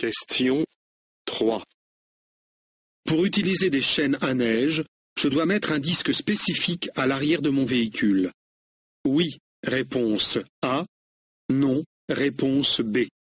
Question 3. Pour utiliser des chaînes à neige, je dois mettre un disque spécifique à l'arrière de mon véhicule. Oui, réponse A. Non, réponse B.